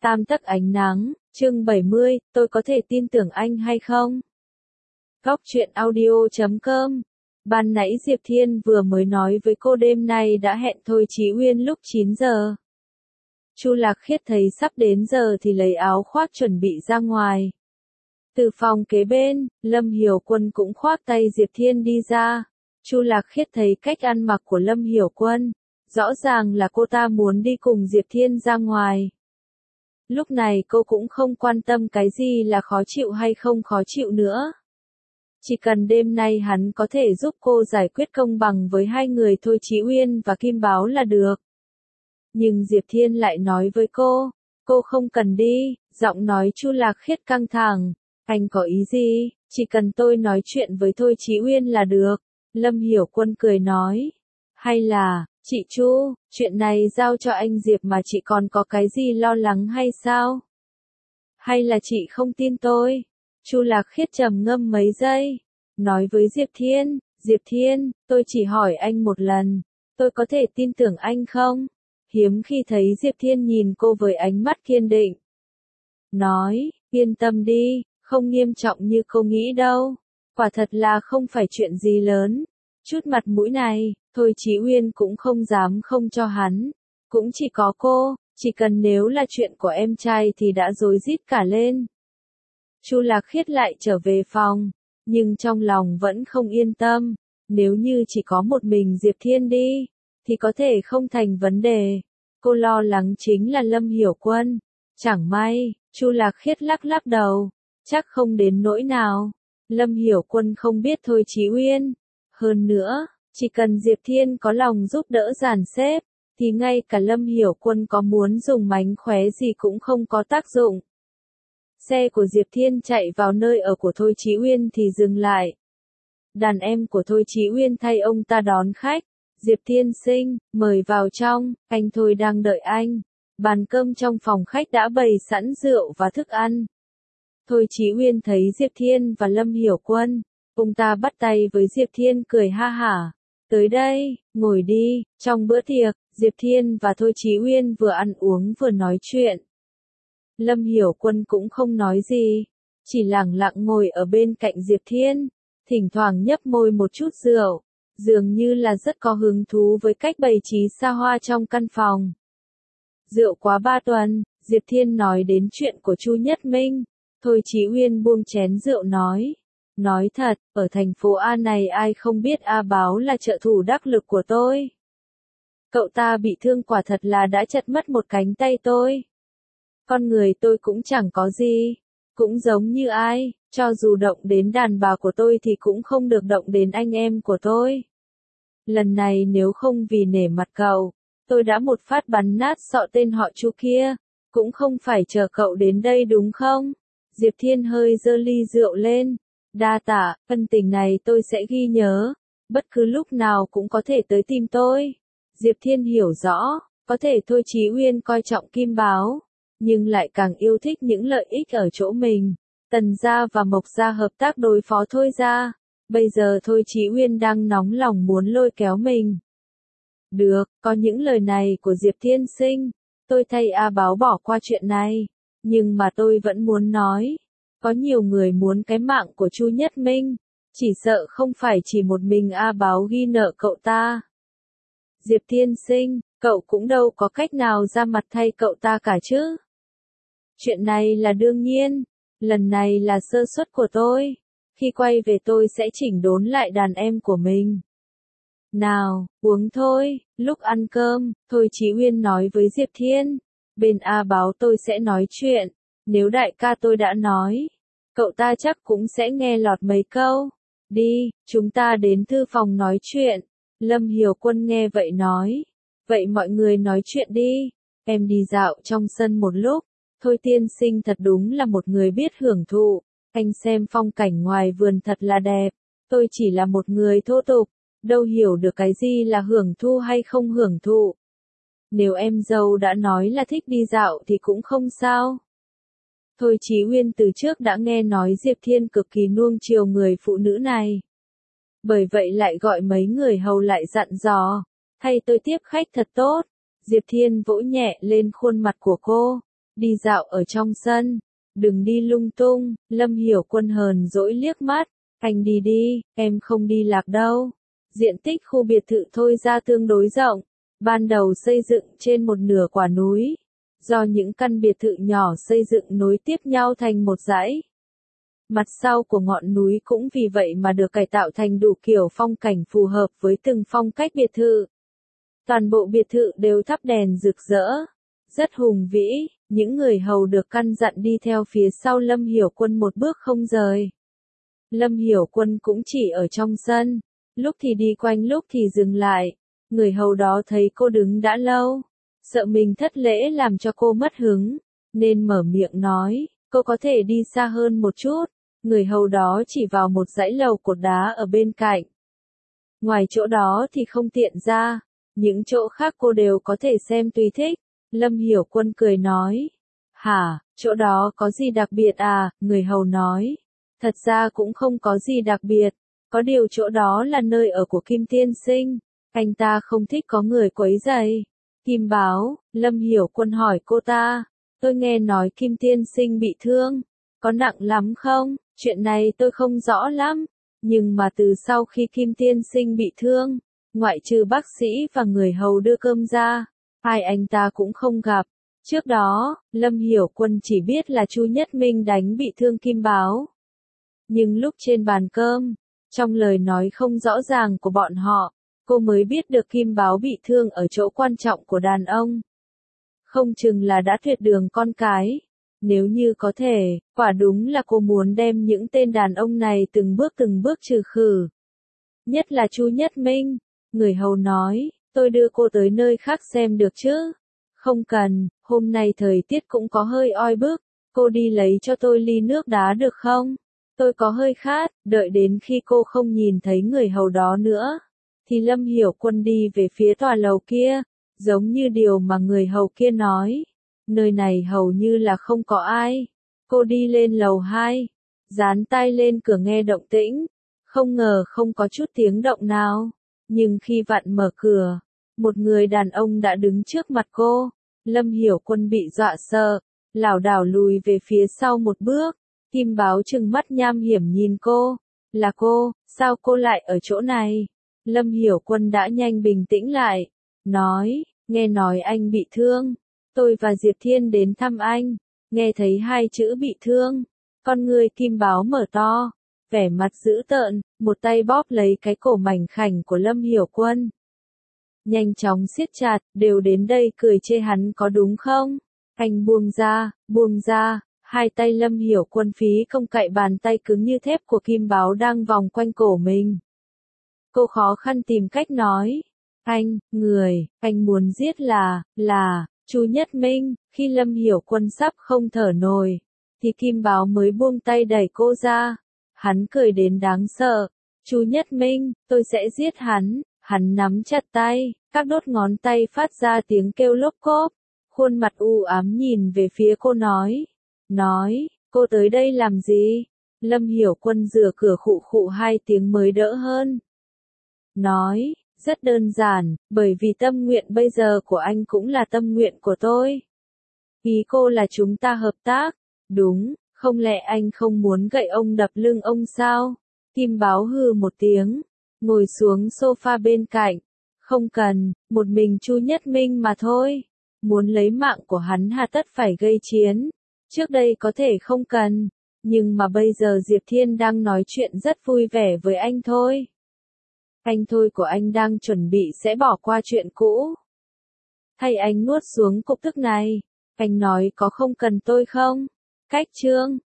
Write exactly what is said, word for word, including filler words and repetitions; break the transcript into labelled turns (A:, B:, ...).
A: Tam tấc ánh nắng, chương bảy mươi, tôi có thể tin tưởng anh hay không? Góc truyện audio chấm com. Ban nãy Diệp Thiên vừa mới nói với cô đêm nay đã hẹn Thôi Chí Uyên lúc chín giờ. Chu Lạc Khiết thấy sắp đến giờ thì lấy áo khoác chuẩn bị ra ngoài. Từ phòng kế bên, Lâm Hiểu Quân cũng khoác tay Diệp Thiên đi ra. Chu Lạc Khiết thấy cách ăn mặc của Lâm Hiểu Quân, rõ ràng là cô ta muốn đi cùng Diệp Thiên ra ngoài. Lúc này cô cũng không quan tâm cái gì là khó chịu hay không khó chịu nữa. Chỉ cần đêm nay hắn có thể giúp cô giải quyết công bằng với hai người Thôi Chí Uyên và Kim Báo là được. Nhưng Diệp Thiên lại nói với cô, cô không cần đi, giọng nói Chu Lạc Khiết căng thẳng. Anh có ý gì, chỉ cần tôi nói chuyện với Thôi Chí Uyên là được. Lâm Hiểu Quân cười nói. Hay là, chị Chu, chuyện này giao cho anh Diệp mà chị còn có cái gì lo lắng hay sao? Hay là chị không tin tôi? Chu Lạc Khiết trầm ngâm mấy giây, nói với Diệp Thiên, Diệp Thiên, tôi chỉ hỏi anh một lần, tôi có thể tin tưởng anh không? Hiếm khi thấy Diệp Thiên nhìn cô với ánh mắt kiên định. Nói, yên tâm đi, không nghiêm trọng như cô nghĩ đâu, quả thật là không phải chuyện gì lớn. Chút mặt mũi này, Thôi Chí Uyên cũng không dám không cho hắn, cũng chỉ có cô, chỉ cần nếu là chuyện của em trai thì đã rối rít cả lên. Chu Lạc Khiết lại trở về phòng, nhưng trong lòng vẫn không yên tâm, nếu như chỉ có một mình Diệp Thiên đi, thì có thể không thành vấn đề. Cô lo lắng chính là Lâm Hiểu Quân, chẳng may, Chu Lạc Khiết lắc lắc đầu, chắc không đến nỗi nào. Lâm Hiểu Quân không biết Thôi Chí Uyên. Hơn nữa, chỉ cần Diệp Thiên có lòng giúp đỡ dàn xếp, thì ngay cả Lâm Hiểu Quân có muốn dùng mánh khóe gì cũng không có tác dụng. Xe của Diệp Thiên chạy vào nơi ở của Thôi Chí Uyên thì dừng lại. Đàn em của Thôi Chí Uyên thay ông ta đón khách. Diệp Thiên sinh, mời vào trong, anh Thôi đang đợi anh. Bàn cơm trong phòng khách đã bày sẵn rượu và thức ăn. Thôi Chí Uyên thấy Diệp Thiên và Lâm Hiểu Quân. Ông ta bắt tay với Diệp Thiên cười ha hả. Tới đây, ngồi đi. Trong bữa tiệc, Diệp Thiên và Thôi Chí Uyên vừa ăn uống vừa nói chuyện. Lâm Hiểu Quân cũng không nói gì, chỉ lặng lặng ngồi ở bên cạnh Diệp Thiên, thỉnh thoảng nhấp môi một chút rượu, dường như là rất có hứng thú với cách bày trí xa hoa trong căn phòng. Rượu quá ba tuần, Diệp Thiên nói đến chuyện của Chu Nhất Minh. Thôi Chí Uyên buông chén rượu nói. Nói thật, ở thành phố A này ai không biết A Báo là trợ thủ đắc lực của tôi. Cậu ta bị thương quả thật là đã chặt mất một cánh tay tôi. Con người tôi cũng chẳng có gì, cũng giống như ai, cho dù động đến đàn bà của tôi thì cũng không được động đến anh em của tôi. Lần này nếu không vì nể mặt cậu, tôi đã một phát bắn nát sọ tên họ Chu kia, cũng không phải chờ cậu đến đây đúng không? Diệp Thiên hơi giơ ly rượu lên. Đa tạ, ân tình này tôi sẽ ghi nhớ, bất cứ lúc nào cũng có thể tới tìm tôi. Diệp Thiên hiểu rõ, có thể Thôi Chí Uyên coi trọng Kim Báo, nhưng lại càng yêu thích những lợi ích ở chỗ mình. Tần gia và Mộc gia hợp tác đối phó Thôi gia, bây giờ Thôi Chí Uyên đang nóng lòng muốn lôi kéo mình. Được, có những lời này của Diệp Thiên sinh, tôi thay A Báo bỏ qua chuyện này, nhưng mà tôi vẫn muốn nói. Có nhiều người muốn cái mạng của Chu Nhất Minh, chỉ sợ không phải chỉ một mình A Báo ghi nợ cậu ta. Diệp Thiên sinh, cậu cũng đâu có cách nào ra mặt thay cậu ta cả chứ. Chuyện này là đương nhiên, lần này là sơ suất của tôi, khi quay về tôi sẽ chỉnh đốn lại đàn em của mình. Nào, uống thôi, lúc ăn cơm, Thôi Chí Uyên nói với Diệp Thiên, bên A Báo tôi sẽ nói chuyện. Nếu đại ca tôi đã nói, cậu ta chắc cũng sẽ nghe lọt mấy câu. Đi, chúng ta đến thư phòng nói chuyện. Lâm Hiểu Quân nghe vậy nói. Vậy mọi người nói chuyện đi. Em đi dạo trong sân một lúc. Thôi tiên sinh thật đúng là một người biết hưởng thụ. Anh xem phong cảnh ngoài vườn thật là đẹp. Tôi chỉ là một người thô tục, đâu hiểu được cái gì là hưởng thụ hay không hưởng thụ. Nếu em dâu đã nói là thích đi dạo thì cũng không sao. Thôi Chí Uyên từ trước đã nghe nói Diệp Thiên cực kỳ nuông chiều người phụ nữ này. Bởi vậy lại gọi mấy người hầu lại dặn dò, thay tôi tiếp khách thật tốt. Diệp Thiên vỗ nhẹ lên khuôn mặt của cô. đi dạo ở trong sân, đừng đi lung tung. Lâm Hiểu Quân hờn dỗi liếc mắt, anh đi đi, em không đi lạc đâu. Diện tích khu biệt thự Thôi Ra tương đối rộng, ban đầu xây dựng trên một nửa quả núi, do những căn biệt thự nhỏ xây dựng nối tiếp nhau thành một dãy. Mặt sau của ngọn núi cũng vì vậy mà được cải tạo thành đủ kiểu phong cảnh phù hợp với từng phong cách biệt thự. Toàn bộ biệt thự đều thắp đèn rực rỡ, rất hùng vĩ, những người hầu được căn dặn đi theo phía sau Lâm Hiểu Quân một bước không rời. Lâm Hiểu Quân cũng chỉ ở trong sân, lúc thì đi quanh lúc thì dừng lại, người hầu đó thấy cô đứng đã lâu, sợ mình thất lễ làm cho cô mất hứng, nên mở miệng nói, cô có thể đi xa hơn một chút. Người hầu đó chỉ vào một dãy lầu cột đá ở bên cạnh. Ngoài chỗ đó thì không tiện ra, những chỗ khác cô đều có thể xem tùy thích. Lâm Hiểu Quân cười nói, hả, chỗ đó có gì đặc biệt à? Người hầu nói, thật ra cũng không có gì đặc biệt, có điều chỗ đó là nơi ở của Kim Tiên Sinh, anh ta không thích có người quấy rầy. Kim Báo, Lâm Hiểu Quân hỏi cô ta, tôi nghe nói Kim Tiên Sinh bị thương, có nặng lắm không? Chuyện này tôi không rõ lắm, nhưng mà từ sau khi Kim Tiên Sinh bị thương, ngoại trừ bác sĩ và người hầu đưa cơm ra, hai anh ta cũng không gặp. Trước đó, Lâm Hiểu Quân chỉ biết là Chu Nhất Minh đánh bị thương Kim Báo. Nhưng lúc trên bàn cơm, trong lời nói không rõ ràng của bọn họ, cô mới biết được Kim Báo bị thương ở chỗ quan trọng của đàn ông. Không chừng là đã tuyệt đường con cái. Nếu như có thể, quả đúng là cô muốn đem những tên đàn ông này từng bước từng bước trừ khử. Nhất là Chu Nhất Minh. Người hầu nói, tôi đưa cô tới nơi khác xem được chứ? Không cần, hôm nay thời tiết cũng có hơi oi bức, cô đi lấy cho tôi ly nước đá được không? Tôi có hơi khát. Đợi đến khi cô không nhìn thấy người hầu đó nữa, thì Lâm Hiểu Quân đi về phía tòa lầu kia, giống như điều mà người hầu kia nói. Nơi này hầu như là không có ai. Cô đi lên lầu hai, dán tai lên cửa nghe động tĩnh, không ngờ không có chút tiếng động nào. Nhưng khi vặn mở cửa, một người đàn ông đã đứng trước mặt cô. Lâm Hiểu Quân bị dọa sợ, lảo đảo lùi về phía sau một bước. Kim Báo trừng mắt nham hiểm nhìn cô. Là cô, sao cô lại ở chỗ này? Lâm Hiểu Quân đã nhanh bình tĩnh lại, nói, nghe nói anh bị thương. Tôi và Diệp Thiên đến thăm anh, nghe thấy hai chữ bị thương. Con người Kim Báo mở to, vẻ mặt dữ tợn, một tay bóp lấy cái cổ mảnh khảnh của Lâm Hiểu Quân. Nhanh chóng siết chặt, đều đến đây cười chê hắn có đúng không? Anh buông ra, buông ra, hai tay Lâm Hiểu Quân phí công cậy bàn tay cứng như thép của Kim Báo đang vòng quanh cổ mình. Cô khó khăn tìm cách nói, anh, người, anh muốn giết là, là... Chu Nhất Minh. Khi Lâm Hiểu Quân sắp không thở nổi, thì Kim Báo mới buông tay đẩy cô ra. Hắn cười đến đáng sợ. Chu Nhất Minh, tôi sẽ giết hắn. Hắn nắm chặt tay, các đốt ngón tay phát ra tiếng kêu lốp cốp. Khuôn mặt u ám nhìn về phía cô nói. Nói, cô tới đây làm gì? Lâm Hiểu Quân rửa cửa khụ khụ hai tiếng mới đỡ hơn. Nói, rất đơn giản, bởi vì tâm nguyện bây giờ của anh cũng là tâm nguyện của tôi. Ý cô là chúng ta hợp tác. Đúng, không lẽ anh không muốn gậy ông đập lưng ông sao? Kim Báo hừ một tiếng, ngồi xuống sofa bên cạnh. Không cần, một mình Chu Nhất Minh mà thôi. Muốn lấy mạng của hắn hà tất phải gây chiến. Trước đây có thể không cần, nhưng mà bây giờ Diệp Thiên đang nói chuyện rất vui vẻ với anh thôi. Anh thôi của anh đang chuẩn bị sẽ bỏ qua chuyện cũ. Thay anh nuốt xuống cục tức này. Anh nói có không cần tôi không? Cách chương